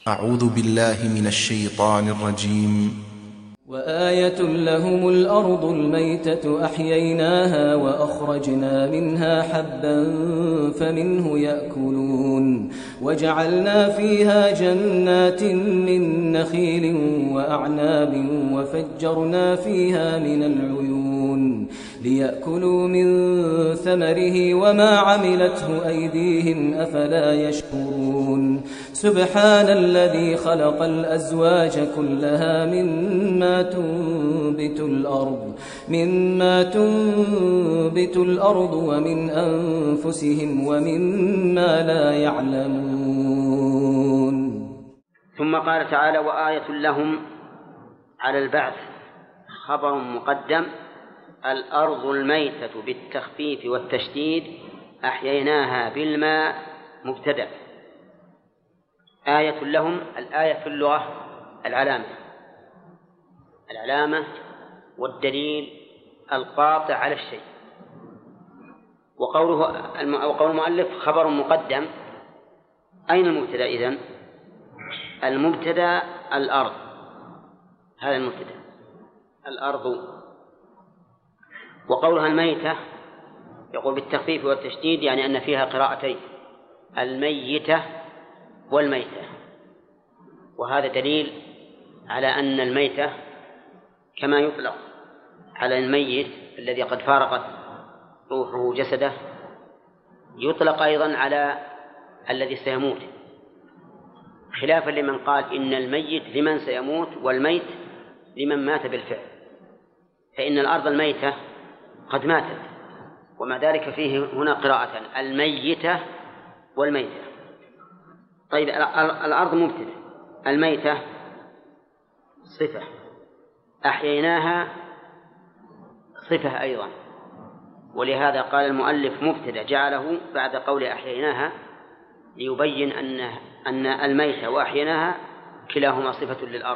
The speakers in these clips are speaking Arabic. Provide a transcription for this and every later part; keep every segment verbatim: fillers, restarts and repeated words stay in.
أعوذ بالله من الشيطان الرجيم. وآية لهم الأرض الميتة أحييناها وأخرجنا منها حبا فمنه يأكلون وجعلنا فيها جنات من نخيل وأعناب وفجرنا فيها من العيون ليأكلوا من ثمره وما عملته أيديهم أفلا يشكرون سبحان الذي خلق الأزواج كلها مما تنبت الأرض مما تنبت الأرض ومن أنفسهم ومما لا يعلمون. ثم قال تعالى: وآية لهم على البعث خبر مقدم: الأرض الميتة بالتخفيف والتشديد أحييناها بالماء مبتدأ. آية لهم، الآية في اللغة العلامة العلامة والدليل القاطع على الشيء. وقوله وقول المؤلف خبر مقدم، أين المبتدأ إذن؟ المبتدأ الأرض، هذا المبتدأ الأرض. وقولها الميتة يقول بالتخفيف والتشديد، يعني أن فيها قراءتين: الميتة والميتة. وهذا دليل على أن الميتة كما يطلق على الميت الذي قد فارقت روحه جسده يطلق أيضا على الذي سيموت، خلافا لمن قال إن الميت لمن سيموت والميت لمن مات بالفعل، فإن الأرض الميتة قد ماتت، ومع ذلك فيه هنا قراءة الميتة والميتة. طيب، الأرض مبتدأ، الميتة صفة، أحييناها صفة أيضا، ولهذا قال المؤلف مبتدأ جعله بعد قول أحييناها ليبين أن أن الميتة وأحييناها كلاهما صفة للأرض.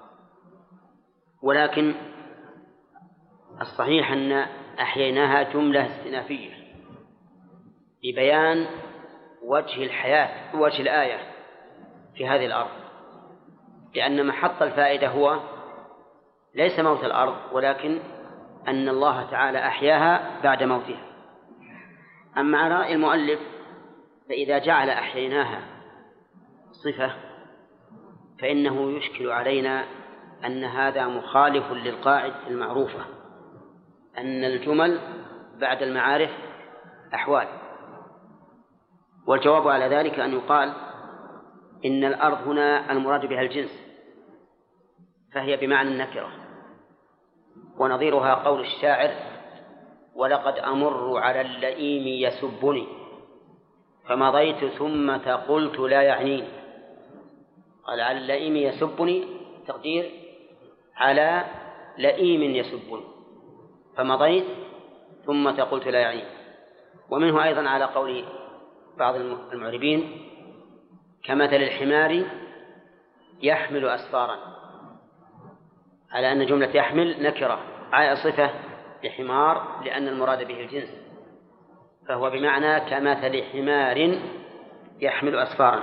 ولكن الصحيح أن أحييناها جملة استئنافية لبيان وجه الحياة وجه الآية في هذه الأرض، لأن محط الفائدة هو ليس موت الأرض، ولكن أن الله تعالى أحياها بعد موتها. أما على رأي المؤلف فإذا جعل أحييناها صفة فإنه يشكل علينا أن هذا مخالف للقاعدة المعروفة أن الجمل بعد المعارف أحوال. والجواب على ذلك أن يقال إن الأرض هنا المراد بها الجنس، فهي بمعنى النكرة، ونظيرها قول الشاعر: ولقد أمر على اللئيم يسبني فمضيت ثم قلت لا يعنيني. قال على اللئيم يسبني، تقدير على لئيم يسبني، فمضيت ثم قلت لا يعنيني. ومنه أيضا على قول بعض المعربين: كمثل الحمار يحمل أسفارا، على أن جملة يحمل نكرة على صفة لحمار لأن المراد به الجنس، فهو بمعنى كمثل حمار يحمل أسفارا.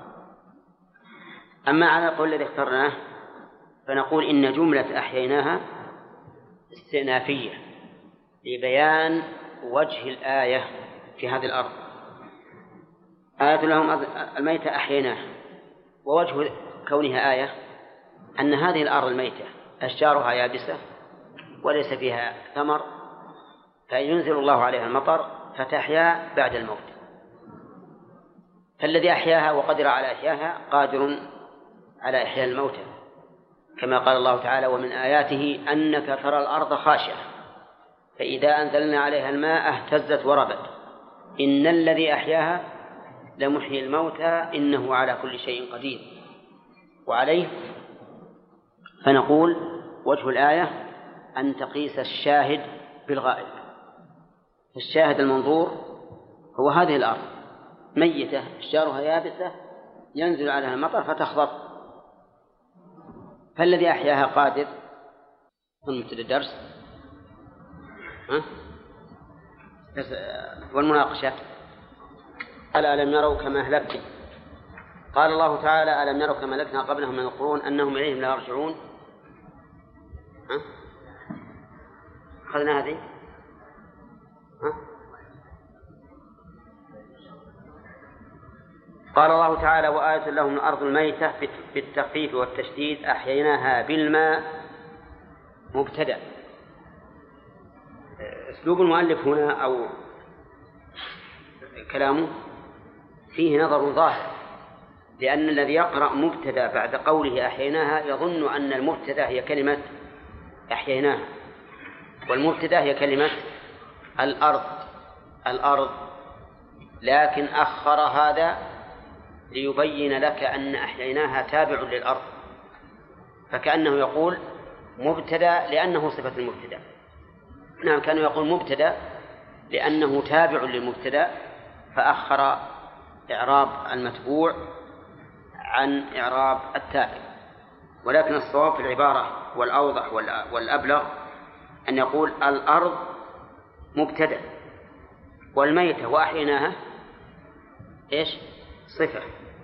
أما على القول الذي اخترناه فنقول إن جملة أحييناها استئنافية لبيان وجه الآية في هذه الأرض. آية لهم الميتة أحييناها، ووجه كونها آية أن هذه الأرض الميتة أشجارها يابسة وليس فيها ثمر، فينزل الله عليها المطر فتحيا بعد الموت. فالذي أحياها وقدر على إحياها قادر على إحياء الموتى، كما قال الله تعالى: ومن آياته أنك ترى الأرض خاشعة فإذا أنزلنا عليها الماء اهتزت وربت إن الذي أحياها لمحيي الموتى إنه على كل شيء قدير. وعليه فنقول وجه الآية أن تقيس الشاهد بالغائب. الشاهد المنظور هو هذه الأرض ميتة أشجارها يابسة ينزل عليها المطر فتخضر، فالذي أحياها قادر. مبتدأ الدرس ها؟ والمناقشة: ألا لم يروا كما أهلكت قال الله تعالى ألم يروا كما ملكنا قبلهم من القرون أنهم إليهم لا يرجعون. ها؟ أخذنا هذه؟ ها؟ قال الله تعالى وآية لهم الأرض الميتة بالتخفيف والتشديد أحييناها بالماء مبتدأ. أسلوب المؤلف هنا أو كلامه فيه نظر ظاهر، لأن الذي يقرأ مبتدأ بعد قوله أحييناها يظن أن المبتدأ هي كلمة أحييناها، والمبتدأ هي كلمة الأرض الأرض لكن أخر هذا ليبين لك أن أحييناها تابع للأرض، فكأنه يقول مبتدأ لأنه صفة المبتدأ. نعم، كانوا يقول مبتدأ لأنه تابع للمبتدأ فأخر إعراب المتبوع عن إعراب التابع، ولكن الصواب في العبارة والأوضح والأبلغ أن يقول الأرض مبتدأ والميتة وأحييناها إيش؟ صفة.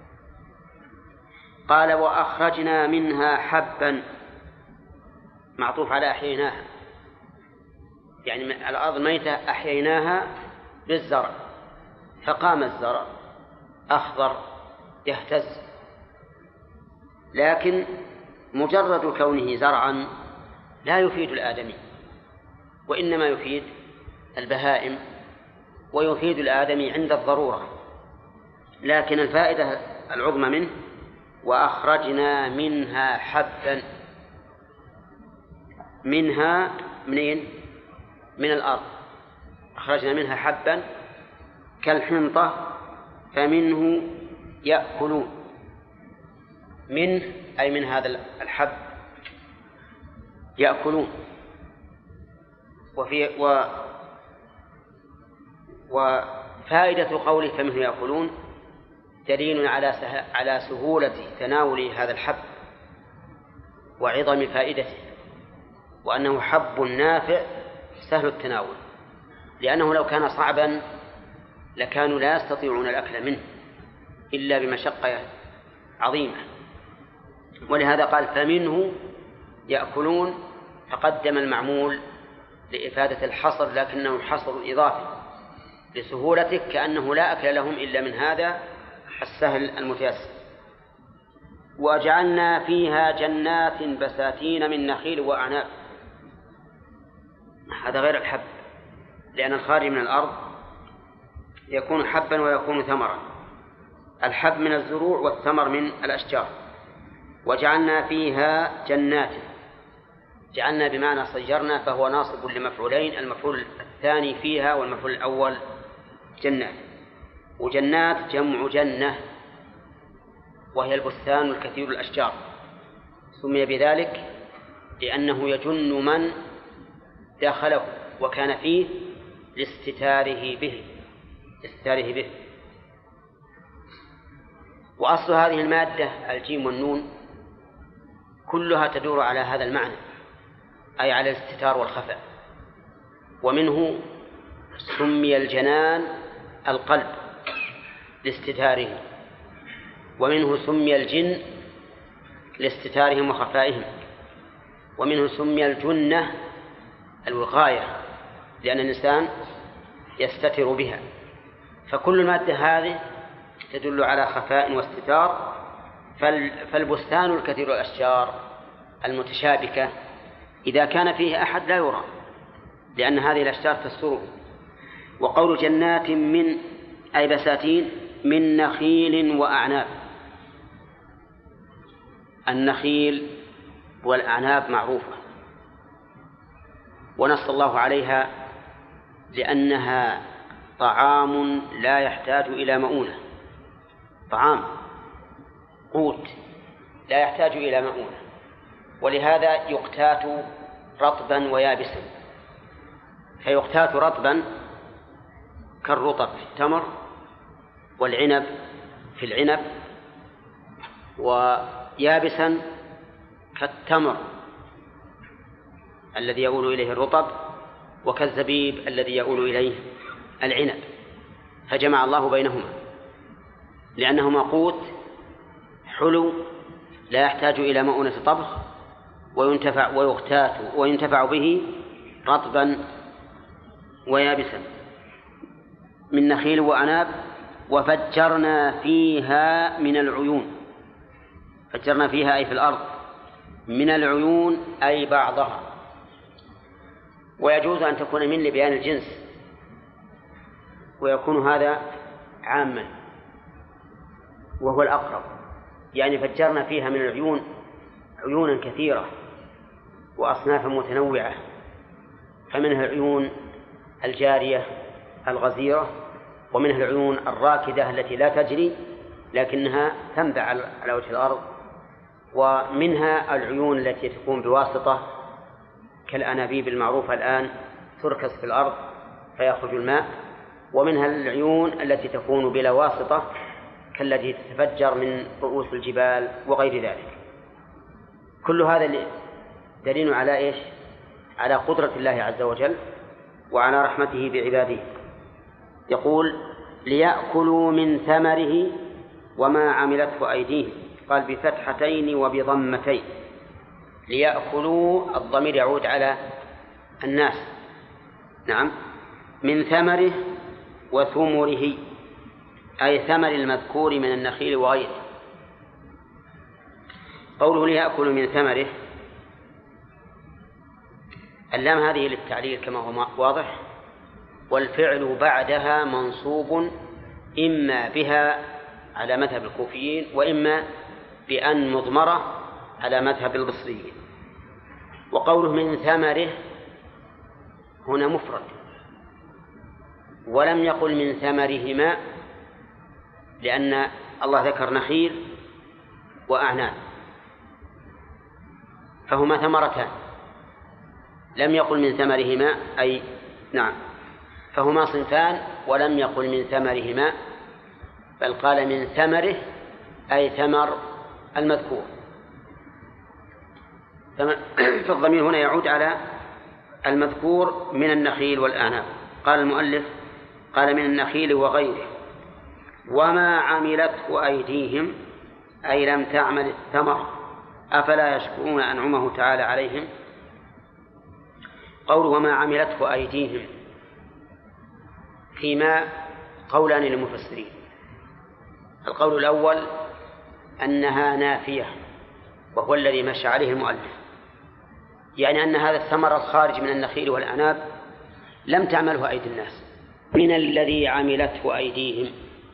قال وأخرجنا منها حبا معطوف على أحييناها، يعني الأرض الميتة أحييناها بالزرع فقام الزرع أخضر يهتز، لكن مجرد كونه زرعا لا يفيد الآدمي، وإنما يفيد البهائم ويفيد الآدمي عند الضرورة. لكن الفائدة العظمى منه وأخرجنا منها حبا، منها منين؟ من الأرض. أخرجنا منها حبا كالحنطة فمنه يأكلون، منه أي من هذا الحب يأكلون. وفي و وفائدة قوله فمنه يأكلون دليل على على سهولة تناول هذا الحب وعظم فائدته، وأنه حب نافع سهل التناول، لأنه لو كان صعبا لكانوا لا يستطيعون الأكل منه إلا بمشقة عظيمة. ولهذا قال فمنه يأكلون، فقدم المعمول لإفادة الحصر لكنه حصر إضافي لسهولته، كأنه لا أكل لهم إلا من هذا السهل المتيسر. وجعلنا فيها جنات بساتين من نخيل وأعناب، هذا غير الحب، لأن الخارج من الأرض يكون حبا ويكون ثمرا، الحب من الزروع والثمر من الأشجار. وجعلنا فيها جنات، جعلنا بمعنى صيرنا، فهو ناصب لمفعولين، المفعول الثاني فيها والمفعول الأول جنات. وجنات جمع جنة وهي البستان الكثير الأشجار، سمي بذلك لأنه يجن من داخله وكان فيه لاستتاره به استتاره به. وأصل هذه المادة الجيم والنون كلها تدور على هذا المعنى، أي على الاستتار والخفاء. ومنه سمي الجنان القلب لاستتاره، ومنه سمي الجن لاستتارهم وخفائهم، ومنه سمي الجنة الوقاية لأن الإنسان يستتر بها. فكل المادة هذه تدل على خفاء واستتار. فالبستان الكثير الأشجار المتشابكة إذا كان فيه أحد لا يرى، لأن هذه الأشجار تستره. وقول جنات من أي بساتين من نخيل وأعناب، النخيل والأعناب معروفة ونص الله عليها لأنها طعام لا يحتاج إلى مؤونة، طعام قوت لا يحتاج إلى مؤونة، ولهذا يقتات رطبا ويابسا. فيقتات رطبا كالرطب في التمر والعنب في العنب، ويابسا كالتمر الذي يؤول إليه الرطب وكالزبيب الذي يؤول إليه العنب. فجمع الله بينهما لأنهما قوت حلو لا يحتاج إلى مؤونة طبخ، وينتفع ويختات وينتفع به رطبا ويابسا من نخيل وأعناب. وفجرنا فيها من العيون، فجرنا فيها أي في الأرض، من العيون أي بعضها. ويجوز أن تكون من لبيان الجنس، ويكون هذا عاما وهو الأقرب، يعني فجرنا فيها من العيون عيونا كثيرة وأصنافا متنوعة، فمنها العيون الجارية الغزيرة، ومنها العيون الراكدة التي لا تجري لكنها تنبع على وجه الأرض، ومنها العيون التي تكون بواسطة كالأنابيب المعروفة الآن تركز في الأرض فيخرج الماء، ومنها العيون التي تكون بلا واسطة كالتي تتفجر من رؤوس الجبال وغير ذلك. كل هذا دليل على إيش؟ على قدرة الله عز وجل وعلى رحمته بعباده. يقول ليأكلوا من ثمره وما عملته أيديهم، قال بفتحتين وبضمتين. ليأكلوا الضمير يعود على الناس، نعم، من ثمره وثمره أي ثمر المذكور من النخيل وغيره. قوله ليأكلوا من ثمره، اللام هذه للتعليل كما هو واضح، والفعل بعدها منصوب إما بها على مذهب الكوفيين وإما بأن مضمرة على مذهب البصريين. وقوله من ثمره هنا مفرد، ولم يقل من ثمرهما، لأن الله ذكر نخيل وأعناب فهما ثمرتان، لم يقل من ثمرهما أي نعم فهما صنفان، ولم يقل من ثمرهما بل قال من ثمره أي ثمر المذكور. فالضمير هنا يعود على المذكور من النخيل والأعناب. قال المؤلف قال من النخيل وغيره. وما عملته أيديهم أي لم تعمل الثمر أفلا يشكرون أنعمه تعالى عليهم. قول وما عملته أيديهم فيما قولان للمفسرين. القول الأول أنها نافية وهو الذي مشى عليه المؤلف، يعني أن هذا الثمر الخارج من النخيل والأعناب لم تعمله أيدي الناس من الذي عملته أيديهم،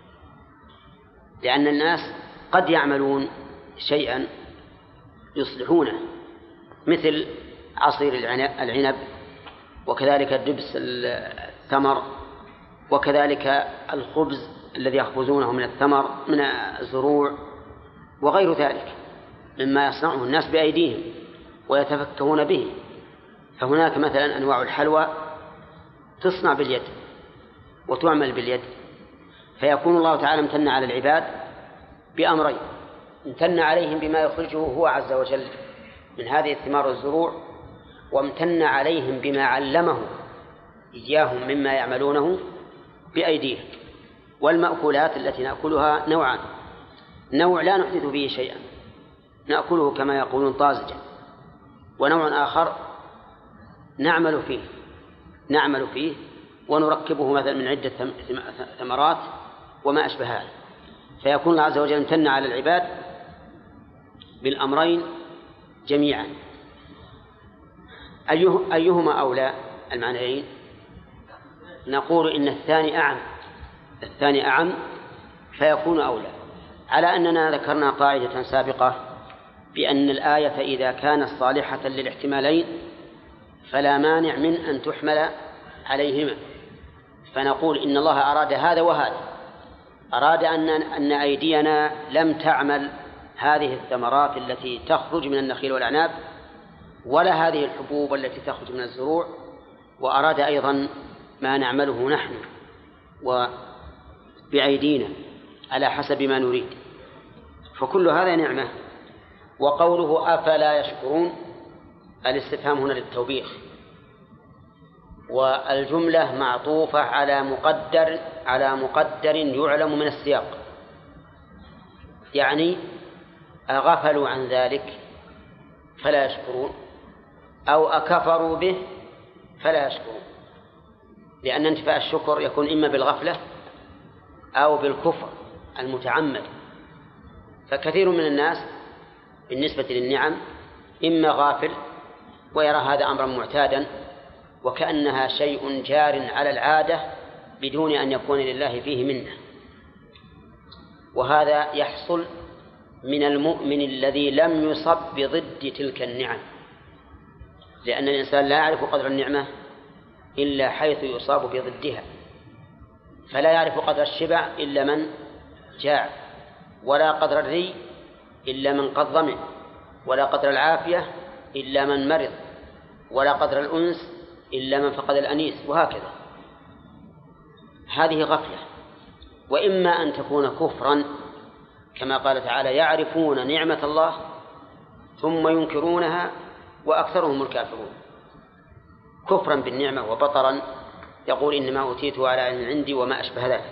لأن الناس قد يعملون شيئا يصلحونه مثل عصير العنب، وكذلك دبس الثمر، وكذلك الخبز الذي يخبزونه من الثمر من الزروع وغير ذلك مما يصنعه الناس بأيديهم ويتفكهون به. فهناك مثلا أنواع الحلوى تصنع باليد وتعمل باليد، فيكون الله تعالى امتن على العباد بأمرين: امتن عليهم بما يخرجه هو عز وجل من هذه الثمار والزروع، وامتن عليهم بما علمه إياهم مما يعملونه بأيديهم. والمأكولات التي نأكلها نوعان: نوع لا نحدث به شيئا نأكله كما يقولون طازجا، ونوع آخر نعمل فيه نعمل فيه ونركبه مثلا من عدة ثمرات وما أشبه هذا. فيكون الله عز وجل امتن على العباد بالأمرين جميعا. أيه أيهما أولى المعنيين؟ نقول إن الثاني أعم الثاني أعم فيكون أولى، على أننا ذكرنا قاعدة سابقة بأن الآية إذا كانت صالحة للاحتمالين فلا مانع من أن تحمل عليهما. فنقول إن الله أراد هذا وهذا، أراد أن أن أيدينا لم تعمل هذه الثمرات التي تخرج من النخيل والأعناب ولا هذه الحبوب التي تخرج من الزروع، وأراد أيضا ما نعمله نحن وبأيدينا على حسب ما نريد، فكل هذا نعمة. وقوله أفلا يشكرون الاستفهام هنا للتوبيخ، والجملة معطوفة على مقدر على مقدر يعلم من السياق، يعني أغفلوا عن ذلك فلا يشكرون أو أكفروا به فلا يشكرون، لأن انتفاء الشكر يكون إما بالغفلة أو بالكفر المتعمد. فكثير من الناس بالنسبة للنعم إما غافل ويرى هذا أمرا معتادا وكأنها شيء جار على العادة بدون أن يكون لله فيه منه، وهذا يحصل من المؤمن الذي لم يصب بضد تلك النعم، لأن الإنسان لا يعرف قدر النعمة إلا حيث يصاب بضدها، فلا يعرف قدر الشبع إلا من جاع، ولا قدر الري إلا من قد ظمئ، ولا قدر العافية إلا من مرض، ولا قدر الأنس إلا من فقد الأنيس، وهكذا. هذه غفلة. وإما أن تكون كفرا كما قال تعالى يعرفون نعمة الله ثم ينكرونها وأكثرهم الكافرون، كفرا بالنعمة وبطرا يقول إنما أوتيته على علم عندي وما أشبه ذلك.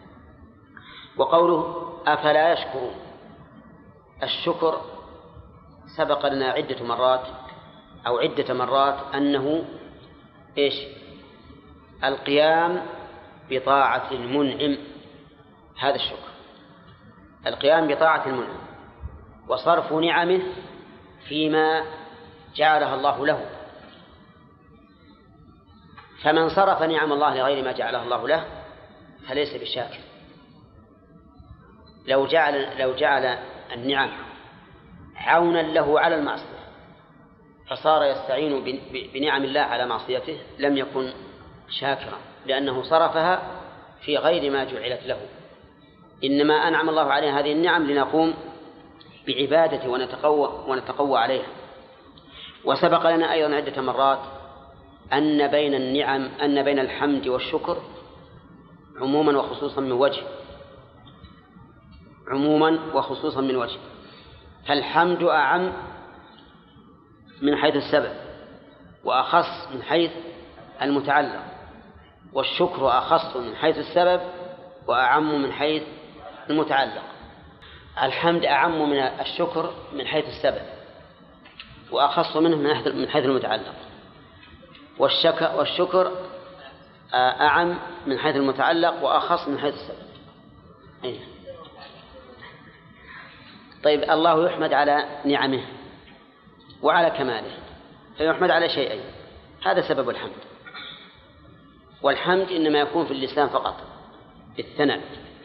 وقوله أفلا يشكرون، الشكر سبق لنا عدة مرات أو عدة مرات أنه إيش؟ القيام بطاعة المنعم، هذا الشكر، القيام بطاعة المنعم وصرف نعمه فيما جعلها الله له. فمن صرف نعم الله لغير ما جعلها الله له فليس بشاكر. لو جعل لو جعل النعم عونا له على المعصية فصار يستعين بنعم الله على معصيته لم يكن شاكرا، لأنه صرفها في غير ما جعلت له. إنما أنعم الله علينا هذه النعم لنقوم بعبادته ونتقوى, ونتقوى عليها. وسبق لنا أيضا عدة مرات أن بين النعم أن بين الحمد والشكر عموما وخصوصا من وجه عموما وخصوصا من وجه فالحمد أعم من حيث السبب وأخص من حيث المتعلق، والشكر أخص من حيث السبب وأعم من حيث المتعلق. الحمد أعم من الشكر من حيث السبب وأخص منه من حيث المتعلق، والشكر أعم من حيث المتعلق وأخص من حيث السبب. أيه. طيب، الله يحمد على نعمه وعلى كماله، فيحمد على شيئين، هذا سبب الحمد. والحمد إنما يكون في اللسان فقط بالثناء،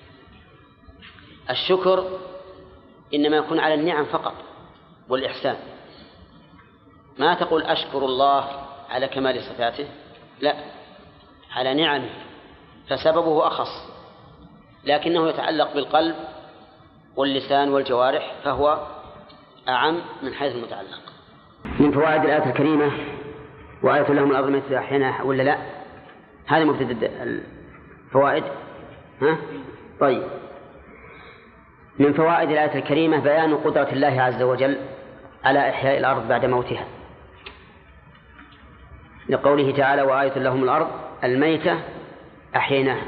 الشكر إنما يكون على النعم فقط والإحسان. ما تقول أشكر الله على كمال صفاته، لا، على نعمه، فسببه أخص، لكنه يتعلق بالقلب واللسان والجوارح فهو أعم من حيث المتعلق. من فوائد الآية الكريمة وآية لهم الأرض الميتة أحييناها، ولا لا؟ هذا مبتدأ الفوائد. ها؟ طيب، من فوائد الآية الكريمة بيان قدرة الله عز وجل على إحياء الأرض بعد موتها، لقوله تعالى وآية لهم الأرض الميتة أحييناها.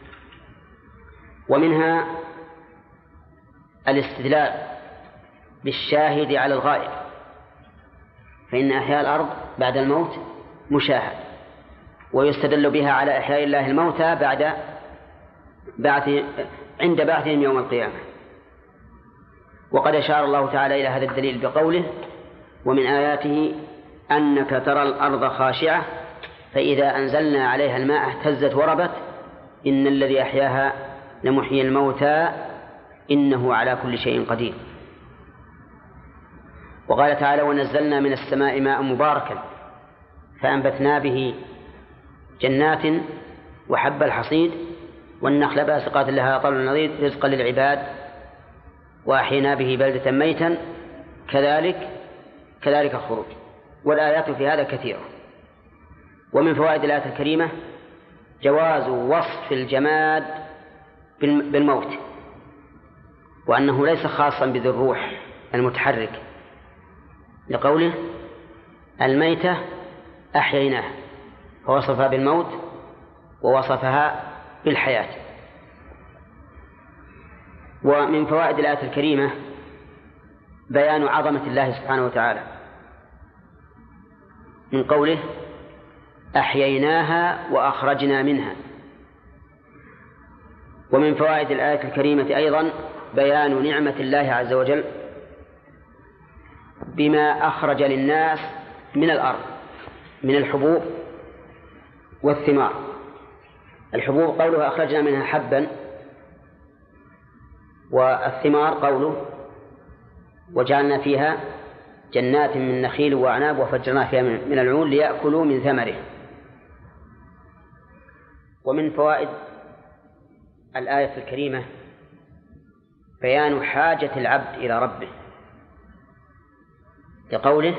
ومنها الاستدلال بالشاهد على الغائب، فإن إحياء الأرض بعد الموت مشاهد، ويستدل بها على إحياء الله الموتى بعد بعث عند بعثهم يوم القيامة. وقد أشار الله تعالى إلى هذا الدليل بقوله ومن آياته أنك ترى الأرض خاشعة فإذا أنزلنا عليها الماء اهتزت وربت إن الذي أحياها لمحيي الموتى إنه على كل شيء قدير. وقال تعالى ونزلنا من السماء ماء مباركا فأنبتنا به جنات وحب الحصيد والنخل باسقات لها طلع نضيد رزقا للعباد وأحينا به بلدة ميتا كذلك كذلك الخروج. والآيات في هذا كثيرة. ومن فوائد الآية الكريمة جواز وصف الجماد بالموت، وأنه ليس خاصا بذي الروح المتحرك، لقوله الميتة أحييناها فوصفها بالموت ووصفها بالحياة. ومن فوائد الآية الكريمة بيان عظمة الله سبحانه وتعالى من قوله أحييناها وأخرجنا منها. ومن فوائد الآية الكريمة أيضا بيان نعمة الله عز وجل بما أخرج للناس من الأرض من الحبوب والثمار. الحبوب قوله أخرجنا منها حبا، والثمار قوله وجعلنا فيها جنات من نخيل وأعناب وفجرنا فيها من العيون ليأكلوا من ثمره. ومن فوائد الآية الكريمة بيان حاجة العبد إلى ربه لقوله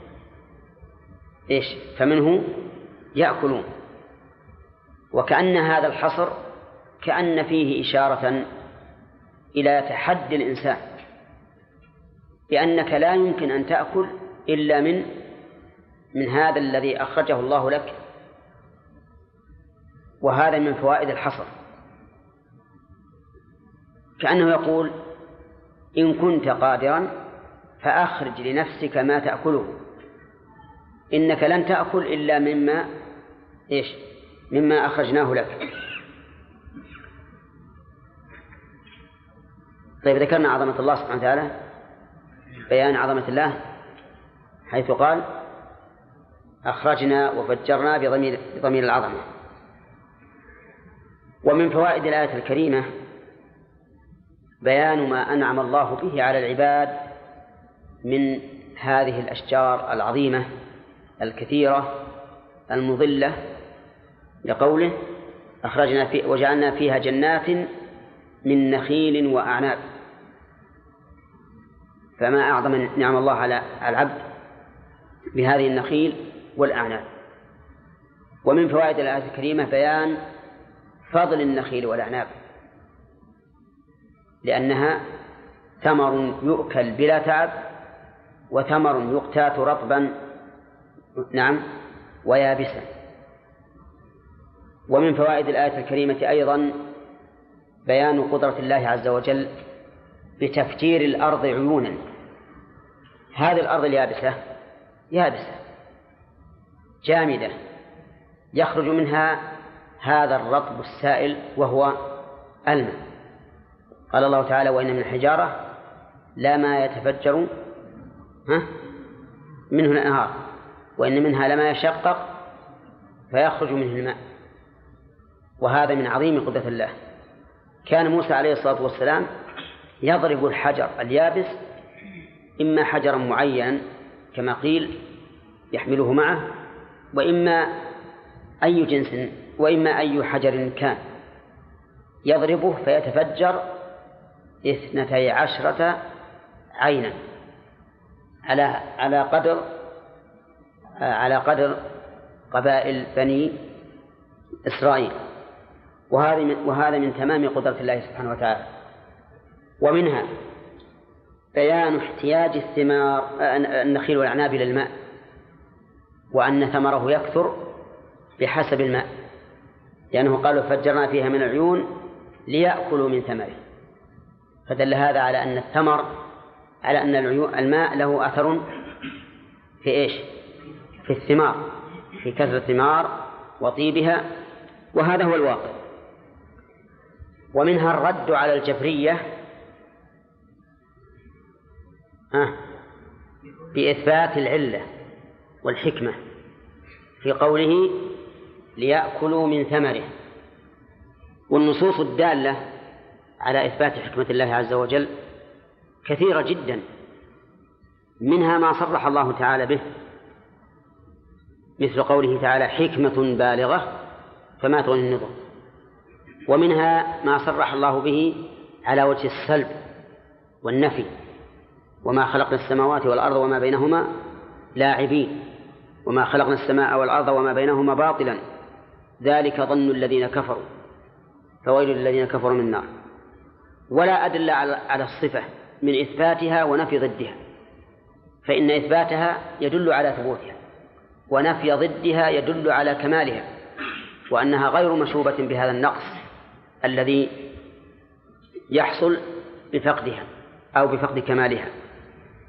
إيش فمنه يأكلون، وكأن هذا الحصر كأن فيه إشارة إلى تحدي الإنسان بأنك لا يمكن أن تأكل إلا من من هذا الذي أخرجه الله لك. وهذا من فوائد الحصر، كأنه يقول إن كنت قادرا فأخرج لنفسك ما تأكله، إنك لن تأكل إلا مما إيش مما أخرجناه لك. طيب ذكرنا عظمة الله سبحانه وتعالى، بيان عظمة الله حيث قال أخرجنا وفجرنا بضمير, بضمير العظمة. ومن فوائد الآية الكريمة بيان ما أنعم الله به على العباد من هذه الأشجار العظيمة الكثيرة المظلة لقوله أخرجنا في وجعلنا فيها جنات من نخيل وأعناب. فما أعظم نعم الله على العبد بهذه النخيل والأعناب. ومن فوائد الآية الكريمة بيان فضل النخيل والأعناب، لأنها ثمر يؤكل بلا تعب، وثمر يقتات رطبا نعم ويابسا. ومن فوائد الآية الكريمة أيضا بيان قدرة الله عز وجل بتفجير الأرض عيونا. هذه الأرض اليابسة يابسة جامدة يخرج منها هذا الرطب السائل وهو الماء. قال الله تعالى وإن من الحجارة لما يتفجر منه الأنهار وإن منها لما يشقق فيخرج منه الماء. وهذا من عظيم قدرة الله. كان موسى عليه الصلاة والسلام يضرب الحجر اليابس إما حجرا معينا كما قيل يحمله معه، وإما أي جنس وإما أي حجر كان يضربه فيتفجر اثنتي عشرة عينا على على قدر على قدر قبائل بني إسرائيل. وهذا من وهذا من تمام قدرة الله سبحانه وتعالى. ومنها بيان احتياج الثمار النخيل والأعناب إلى الماء، وأن ثمره يكثر بحسب الماء، لأنه قالوا فجرنا فيها من العيون ليأكلوا من ثمره. فدل هذا على أن الثمر على أن العيون الماء له أثر في إيش في الثمار، في كثرة الثمار وطيبها، وهذا هو الواقع. ومنها الرد على الجبرية بإثبات العلة والحكمة في قوله ليأكلوا من ثمره. والنصوص الدالة على إثبات حكمة الله عز وجل كثيرة جدا، منها ما صرح الله تعالى به مثل قوله تعالى حكمة بالغة فما تغني النظر، ومنها ما صرح الله به على وجه السلب والنفي وما خلقنا السماوات والأرض وما بينهما لاعبين وما خلقنا السماء والأرض وما بينهما باطلا ذلك ظن الذين كفروا فويل للذين كفروا من النار. ولا أدل على الصفة من إثباتها ونفي ضدها، فإن إثباتها يدل على ثبوتها ونفي ضدها يدل على كمالها وأنها غير مشوبة بهذا النقص الذي يحصل بفقدها أو بفقد كمالها.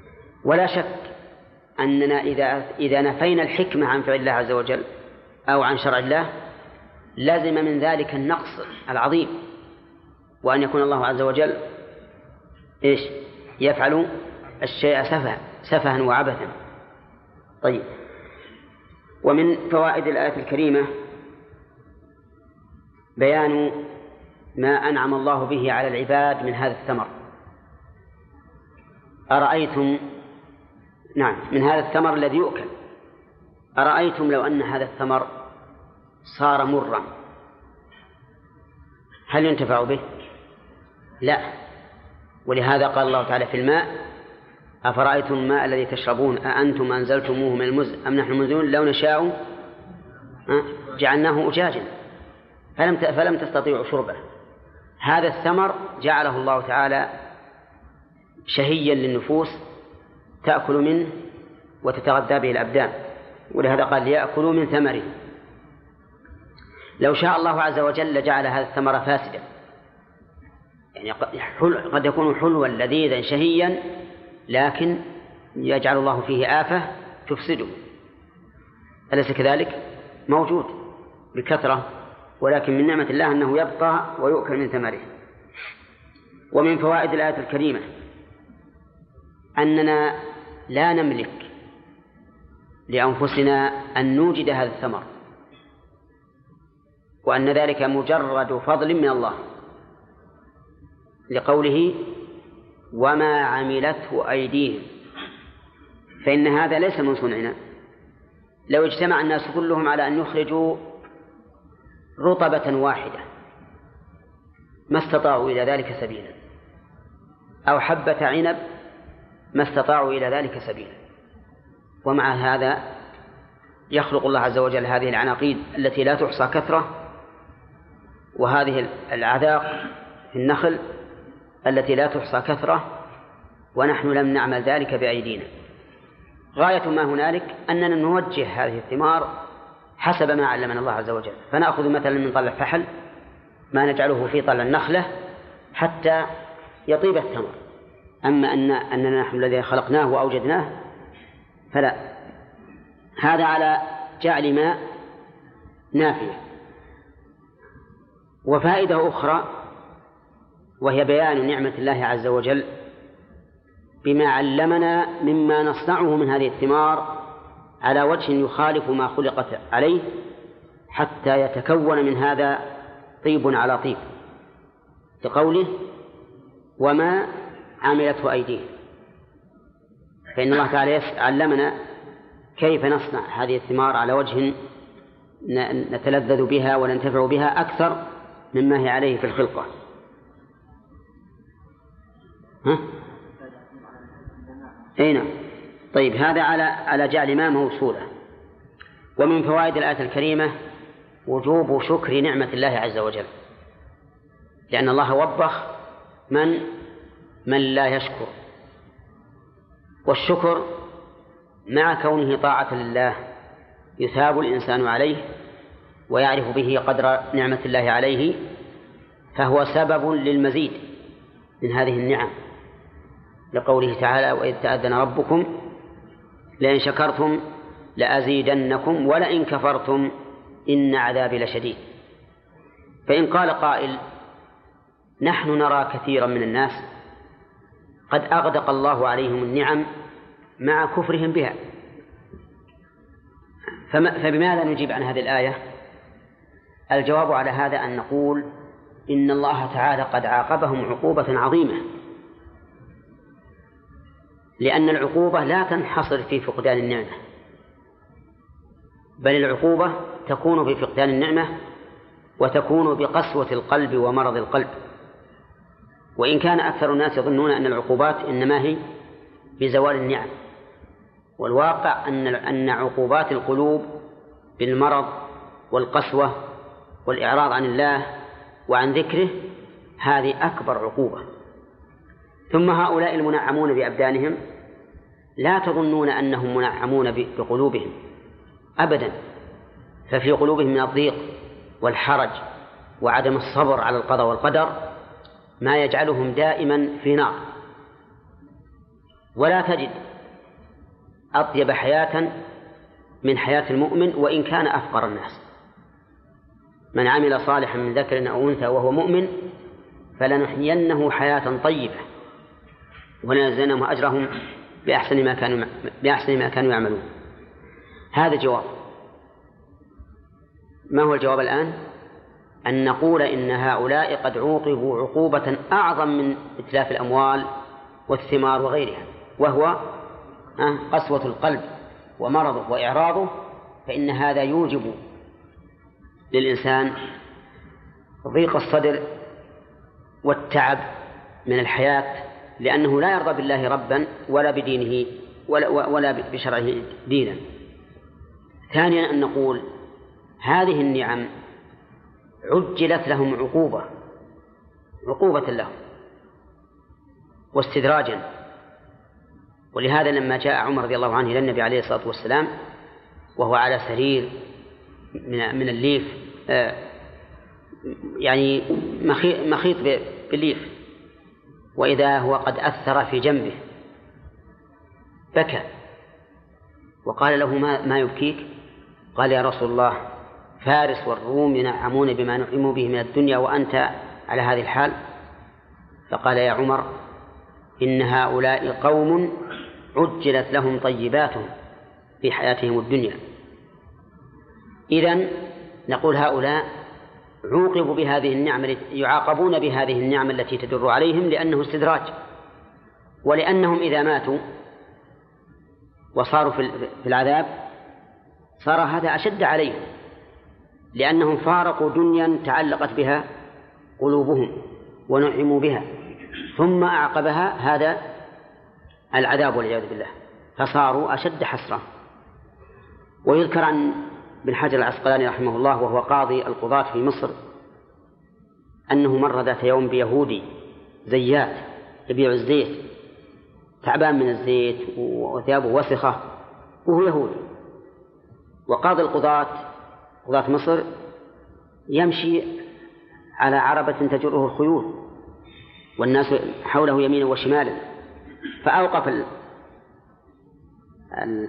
ولا شك أننا إذا إذا نفينا الحكمة عن فعل الله عز وجل أو عن شرع الله لازم من ذلك النقص العظيم، وأن يكون الله عز وجل إيش يفعل الشيء سفها سفها وعبثا. طيب، ومن فوائد الآية الكريمة بيان ما أنعم الله به على العباد من هذا الثمر. أرأيتم نعم من هذا الثمر الذي يؤكل، أرأيتم لو أن هذا الثمر صار مرا هل ينتفع به؟ لا. ولهذا قال الله تعالى في الماء: أفرأيتم الماء الذي تشربون أأنتم أنزلتموه من المزن أم نحن المنزلون لو نشاء جعلناه أجاجا فلم فلم تستطيعوا شربه. هذا الثمر جعله الله تعالى شهيا للنفوس تأكل منه وتتغذى به الأبدان، ولهذا قال ليأكلوا من ثمره. لو شاء الله عز وجل جعل هذا الثمر فاسدا، يعني قد يكون حلوا لذيذا شهيا لكن يجعل الله فيه آفة تفسده، أليس كذلك؟ موجود بكثرة، ولكن من نعمة الله أنه يبقى ويؤكل من ثمره. ومن فوائد الآية الكريمة أننا لا نملك لأنفسنا أن نوجد هذا الثمر، وأن ذلك مجرد فضل من الله، لقوله وما عملته أيديهم، فإن هذا ليس من صنعنا. لو اجتمع الناس كلهم على أن يخرجوا رطبة واحدة ما استطاعوا إلى ذلك سبيلا، أو حبة عنب ما استطاعوا إلى ذلك سبيلا. ومع هذا يخلق الله عز وجل هذه العناقيد التي لا تحصى كثرة، وهذه العذاق في النخل التي لا تحصى كثرة، ونحن لم نعمل ذلك بأيدينا. غاية ما هنالك أننا نوجه هذه الثمار حسب ما علمنا الله عز وجل، فنأخذ مثلا من طلع فحل ما نجعله في طلع النخلة حتى يطيب الثمر. أما أن أننا نحن الذي خلقناه وأوجدناه فلا. هذا على جعل ما نافية. وفائدة أخرى وهي بيان نعمة الله عز وجل بما علمنا مما نصنعه من هذه الثمار على وجه يخالف ما خلقت عليه حتى يتكون من هذا طيب على طيب، لقوله وما عملته أيديهم. فإن الله تعالى علمنا كيف نصنع هذه الثمار على وجه نتلذذ بها وننتفع بها أكثر مما هي عليه في الخلقة. ها؟ أين؟ طيب، هذا على على جعل ما موصولة. ومن فوائد الآية الكريمة وجوب شكر نعمة الله عز وجل، لأن الله وبخ من من لا يشكر، والشكر مع كونه طاعة لله يثاب الإنسان عليه ويعرف به قدر نعمة الله عليه، فهو سبب للمزيد من هذه النعم، لقوله تعالى وإذ تأذن ربكم لئن شكرتم لأزيدنكم ولئن كفرتم إن عذابي لشديد. فإن قال قائل نحن نرى كثيرا من الناس قد أغدق الله عليهم النعم مع كفرهم بها، فبماذا نجيب عن هذه الآية؟ الجواب على هذا أن نقول إن الله تعالى قد عاقبهم عقوبة عظيمة، لأن العقوبة لا تنحصر في فقدان النعمة، بل العقوبة تكون في فقدان النعمة وتكون بقسوة القلب ومرض القلب. وإن كان أكثر الناس يظنون أن العقوبات إنما هي بزوال النعم، والواقع أن أن عقوبات القلوب بالمرض والقسوة والإعراض عن الله وعن ذكره هذه أكبر عقوبة. ثم هؤلاء المنعمون بأبدانهم لا تظنون أنهم منعمون بقلوبهم أبدا، ففي قلوبهم من الضيق والحرج وعدم الصبر على القضاء والقدر ما يجعلهم دائما في نار. ولا تجد أطيب حياة من حياة المؤمن وإن كان أفقر الناس. من عمل صالحا من ذكر أو أنثى وهو مؤمن فلنحيينه حياة طيبة ولنجزينهم أجرهم بأحسن ما كانوا بأحسن ما كانوا يعملون. هذا جواب. ما هو الجواب الآن؟ أن نقول إن هؤلاء قد عوقبوا عقوبة أعظم من إتلاف الأموال والثمار وغيرها، وهو قسوة القلب ومرضه وإعراضه. فإن هذا يوجب للإنسان ضيق الصدر والتعب من الحياة، لأنه لا يرضى بالله ربا ولا بدينه ولا, ولا بشرعه دينا. ثانيا أن نقول هذه النعم عجلت لهم عقوبة عقوبة لهم واستدراجا. ولهذا لما جاء عمر رضي الله عنه إلى النبي عليه الصلاة والسلام وهو على سرير من الليف، يعني مخيط بالليف، وإذا هو قد أثر في جنبه بكى وقال له ما يبكيك؟ قال يا رسول الله فارس والروم ينعمون بما نعموا به من الدنيا وأنت على هذه الحال. فقال يا عمر إن هؤلاء قوم عجلت لهم طيباتهم في حياتهم الدنيا. إذن نقول هؤلاء عوقبوا بهذه النعمة، يعاقبون بهذه النعمة التي تدر عليهم لأنه استدراج، ولأنهم إذا ماتوا وصاروا في العذاب صار هذا أشد عليهم، لأنهم فارقوا دنيا تعلقت بها قلوبهم ونعموا بها، ثم أعقبها هذا العذاب والعياذ بالله، فصاروا أشد حسرة. ويذكر عن بن حجر العسقلاني رحمه الله وهو قاضي القضاة في مصر أنه مر ذات يوم بيهودي زيات يبيع الزيت، تعبان من الزيت وثيابه وسخة وهو يهودي، وقاضي القضاة قضاة مصر يمشي على عربة تجره الخيول والناس حوله يمينا وشمالا، فأوقف ال... ال...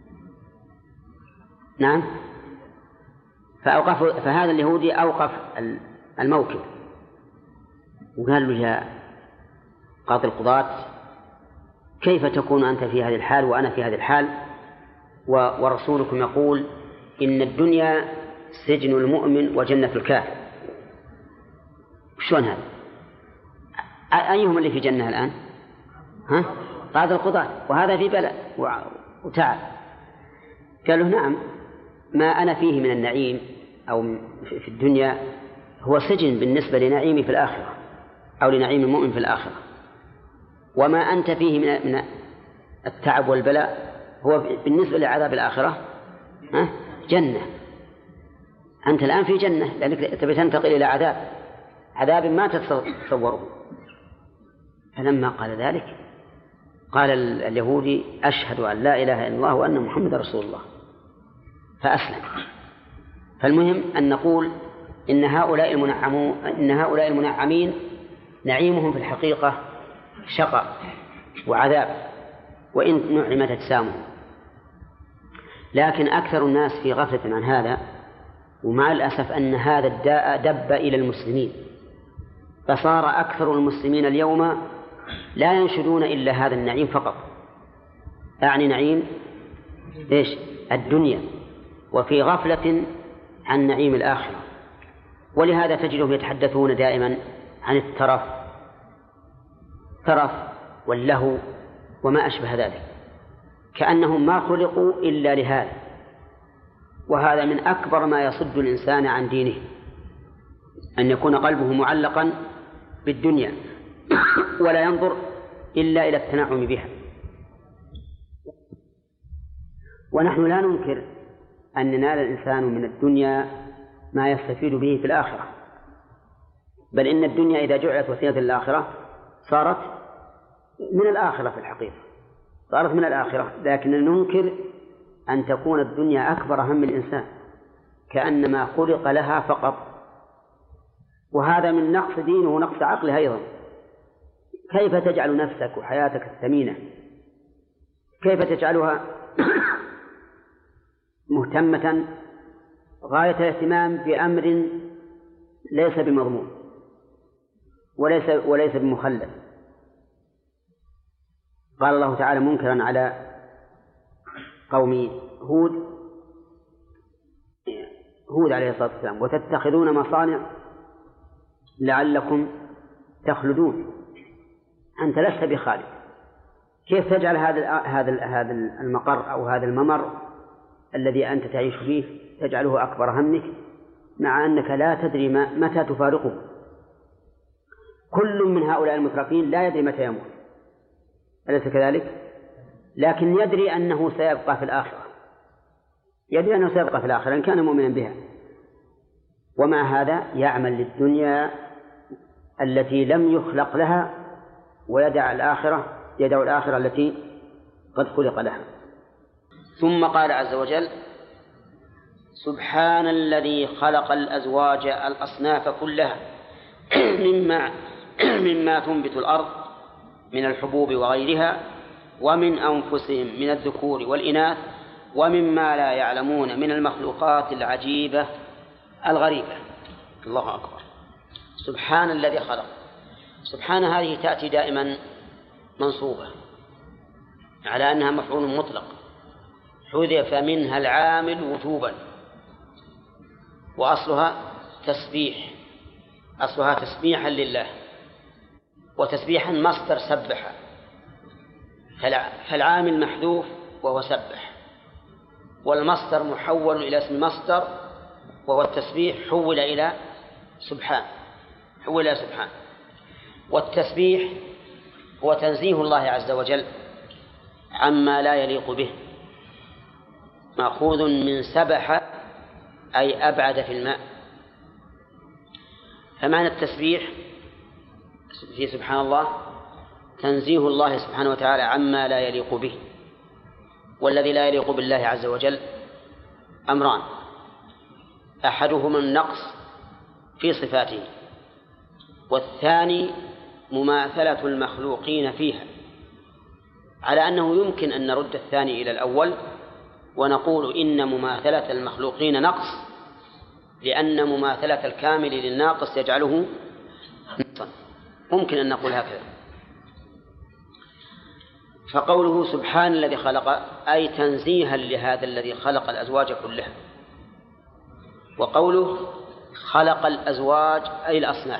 نعم فأوقف فهذا اليهودي أوقف الموكب وقال له يا قاضي القضاة كيف تكون أنت في هذه الحال وأنا في هذه الحال ورسولكم يقول إن الدنيا سجن المؤمن وجنة الكافر؟ شلون هذا؟ أيهم اللي في جنة الآن؟ ها؟ قاضي القضاة، وهذا في بلاء وتعب. قال له نعم، ما أنا فيه من النعيم أو في الدنيا هو سجن بالنسبة لنعيمي في الآخرة أو لنعيم المؤمن في الآخرة، وما أنت فيه من التعب والبلاء هو بالنسبة لعذاب الآخرة ها؟ جنة. أنت الآن في جنة لأنك تبي تنتقل إلى عذاب عذاب ما تتصوره. فلما قال ذلك قال اليهودي أشهد أن لا إله إلا الله وأن محمد رسول الله، فأسلم. فالمهم أن نقول إن هؤلاء المنعمون إن هؤلاء المنعمين نعيمهم في الحقيقة شقاء وعذاب وإن نعمت أجسامهم، لكن أكثر الناس في غفلة عن هذا، ومع الأسف أن هذا الداء دب إلى المسلمين، فصار أكثر المسلمين اليوم لا ينشدون إلا هذا النعيم فقط، أعني نعيم إيش؟ الدنيا، وفي غفلة عن نعيم الآخرة. ولهذا تجدهم يتحدثون دائما عن الترف ترف واللهو وما أشبه ذلك، كأنهم ما خلقوا إلا لهذا. وهذا من أكبر ما يصد الإنسان عن دينه، أن يكون قلبه معلقا بالدنيا ولا ينظر إلا إلى التنعم بها. ونحن لا ننكر أن ينال الإنسان من الدنيا ما يستفيد به في الآخرة، بل إن الدنيا إذا جعلت وسيلة للآخرة صارت من الآخرة في الحقيقة، صارت من الآخرة، لكن ننكر أن تكون الدنيا أكبر هم الإنسان كأنما خلق لها فقط، وهذا من نقص دينه ونقص عقله أيضا. كيف تجعل نفسك وحياتك الثمينة كيف تجعلها مهتمة غاية الاهتمام بأمر ليس بمضمون وليس وليس بمخلد. قال الله تعالى منكرا على قوم هود هود عليه الصلاة والسلام: وتتخذون مصانع لعلكم تخلدون. أنت لست بخالد، كيف تجعل هذا هذا هذا المقر أو هذا الممر الذي أنت تعيش فيه تجعله أكبر همك، مع أنك لا تدري متى تفارقه. كل من هؤلاء المترفين لا يدري متى يموت، أليس كذلك؟ لكن يدري أنه سيبقى في الآخرة، يدري أنه سيبقى في الآخرة إن كان مؤمنا بها، ومع هذا يعمل للدنيا التي لم يخلق لها ويدع الآخرة يدع الآخرة التي قد خلق لها. ثم قال عز وجل: سبحان الذي خلق الأزواج الأصناف كلها مما مما تنبت الأرض من الحبوب وغيرها، ومن أنفسهم من الذكور والإناث، ومما لا يعلمون من المخلوقات العجيبة الغريبة. الله أكبر. سبحان الذي خلق. سبحان هذه تأتي دائما منصوبة على أنها مفعول مطلق، حذف منها العامل وجوبا، وأصلها تسبيح، أصلها تسبيحا لله، وتسبيحا مصدر سبح، فالعامل محذوف وهو سبح، والمصدر محول إلى اسم مصدر وهو التسبيح حول إلى سبحان حول إلى سبحان. والتسبيح هو تنزيه الله عز وجل عما لا يليق به، مأخوذ من سبح أي أبعد في الماء. فمعنى التسبيح في سبحان الله تنزيه الله سبحانه وتعالى عما لا يليق به، والذي لا يليق بالله عز وجل أمران: أحدهما النقص في صفاته، والثاني مماثلة المخلوقين فيها، على أنه يمكن أن نرد الثاني إلى الأول ونقول إن مماثلة المخلوقين نقص، لأن مماثلة الكامل للناقص يجعله نقصا، ممكن أن نقول هكذا. فقوله سبحان الذي خلق أي تنزيها لهذا الذي خلق الأزواج كلها، وقوله خلق الأزواج أي الأصناف،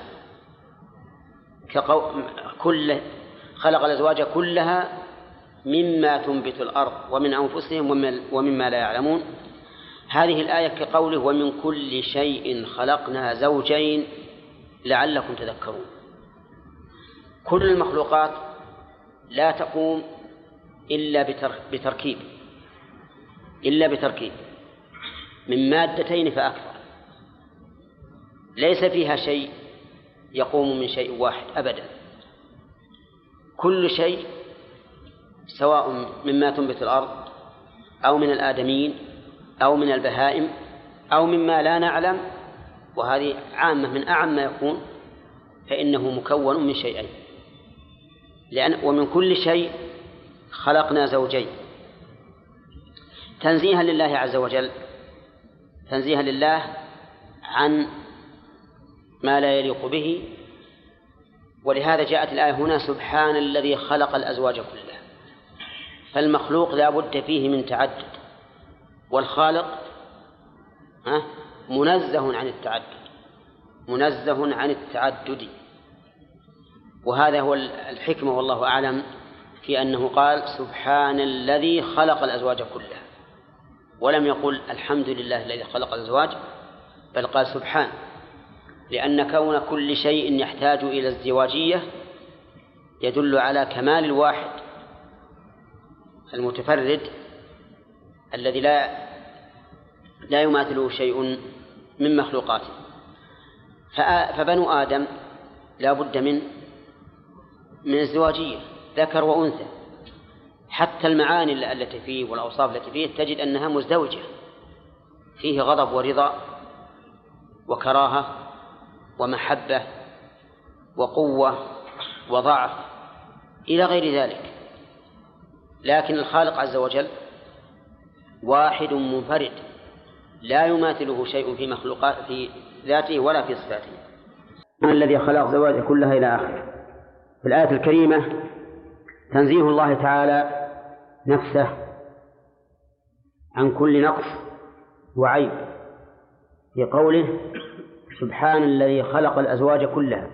كل خلق الأزواج كلها مما تنبت الأرض ومن أنفسهم ومما لا يعلمون. هذه الآية كقوله ومن كل شيء خلقنا زوجين لعلكم تذكرون. كل المخلوقات لا تقوم إلا بتركيب إلا بتركيب من مادتين فأكثر، ليس فيها شيء يقوم من شيء واحد أبدا. كل شيء سواء مما تنبت الأرض أو من الآدميين أو من البهائم أو مما لا نعلم، وهذه عامة من أعم ما يكون، فإنه مكون من شيئين. لأن ومن كل شيء خلقنا زوجين، تنزيها لله عز وجل، تنزيها لله عن ما لا يليق به. ولهذا جاءت الآية هنا سبحان الذي خلق الأزواج كلها. فالمخلوق لا بد فيه من تعدد، والخالق منزه عن التعدد منزه عن التعدد وهذا هو الحكمة والله أعلم في أنه قال سبحان الذي خلق الأزواج كلها، ولم يقل الحمد لله الذي خلق الأزواج، بل قال سبحان، لأن كون كل شيء يحتاج إلى ازدواجية يدل على كمال الواحد المتفرد الذي لا لا يماثله شيء من مخلوقاته. فبنو آدم لا بد من من ازدواجية، ذكر وأنثى، حتى المعاني التي فيه والأوصاف التي فيه تجد أنها مزدوجة، فيه غضب ورضا وكراهة ومحبة وقوة وضعف إلى غير ذلك. لكن الخالق عز وجل واحد منفرد لا يماثله شيء في مخلوقات في ذاته ولا في صفاته. الذي خلق زواج كلها إلى آخره. في الآية الكريمة تنزيه الله تعالى نفسه عن كل نقص وعيب في قوله سبحان الذي خلق الأزواج كلها،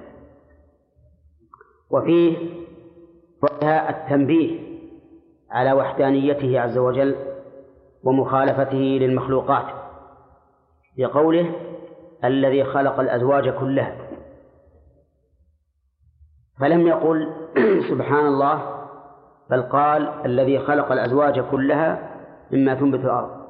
وفيه التنبيه على وحدانيته عز وجل ومخالفته للمخلوقات في قوله الذي خلق الأزواج كلها، فلم يقل سبحان الله بل قال الذي خلق الأزواج كلها مما تنبت الأرض.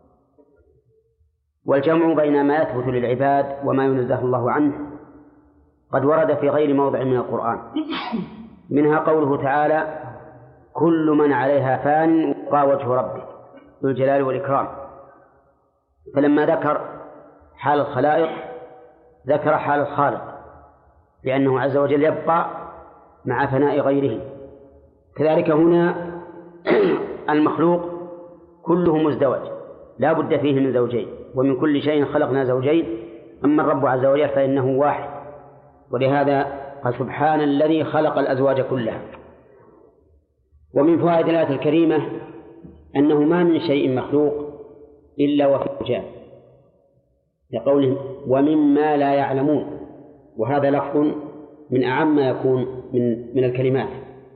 والجمع بين ما يثبت للعباد وما ينزه الله عنه قد ورد في غير موضع من القرآن، منها قوله تعالى كل من عليها فان ويبقى وجه ربك ذو الجلال والإكرام، فلما ذكر حال الخلائق ذكر حال الخالق لأنه عز وجل يبقى مع فناء غيره. كذلك هنا المخلوق كله مزدوج لا بد فيه من زوجين، ومن كل شيء خلقنا زوجين، أما الرب عز وجل فإنه واحد، ولهذا قال سبحان الذي خلق الأزواج كلها. ومن فوائد الآية الكريمة أنه ما من شيء مخلوق إلا وفيه زوجان لقوله ومما لا يعلمون، وهذا لفظ من أعم ما يكون من من الكلمات.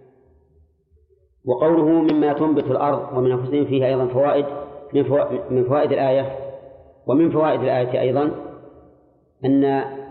وقوله مما تنبت الأرض ومن أنفسهم فيها أيضا فوائد من فوائد الآية. ومن فوائد الآية أيضا أن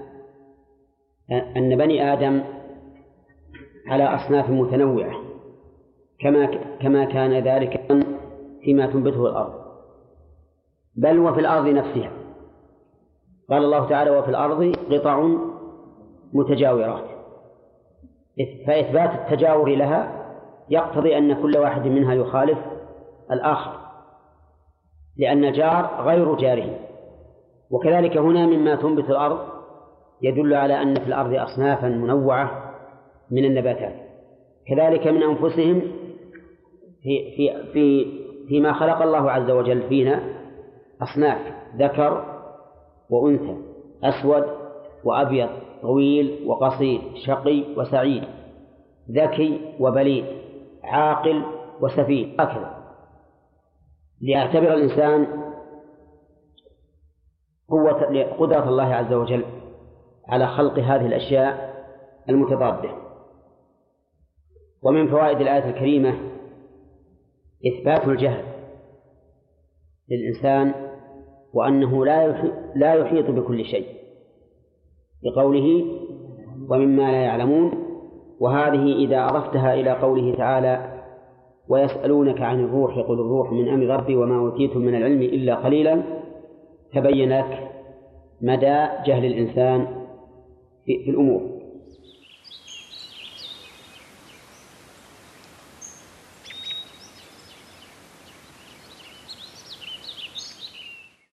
أن بني آدم على أصناف متنوعة كما كما كان ذلك فيما تنبته الأرض، بل وفي الأرض نفسها. قال الله تعالى وفي الأرض قطع متجاورات، فإثبات التجاور لها يقتضي أن كل واحد منها يخالف الآخر، لأن الجار غير جاره. وكذلك هنا مما تنبت الأرض يدل على أن في الأرض أصنافا منوعة من النباتات، كذلك من أنفسهم في في في فيما خلق الله عز وجل فينا أصناف ذكر وأنثى، أسود وأبيض، طويل وقصير، شقي وسعيد، ذكي وبليد، عاقل وسفيه، هكذا ليعتبر الإنسان قوة قدرة الله عز وجل على خلق هذه الأشياء المتضادة. ومن فوائد الآية الكريمة إثبات الجهل للإنسان وأنه لا يحيط بكل شيء بقوله ومما لا يعلمون، وهذه إذا أضفتها إلى قوله تعالى ويسألونك عن الروح قل الروح من أمر ربي وما أوتيتم من العلم إلا قليلا، تبين لك مدى جهل الإنسان في الأمور.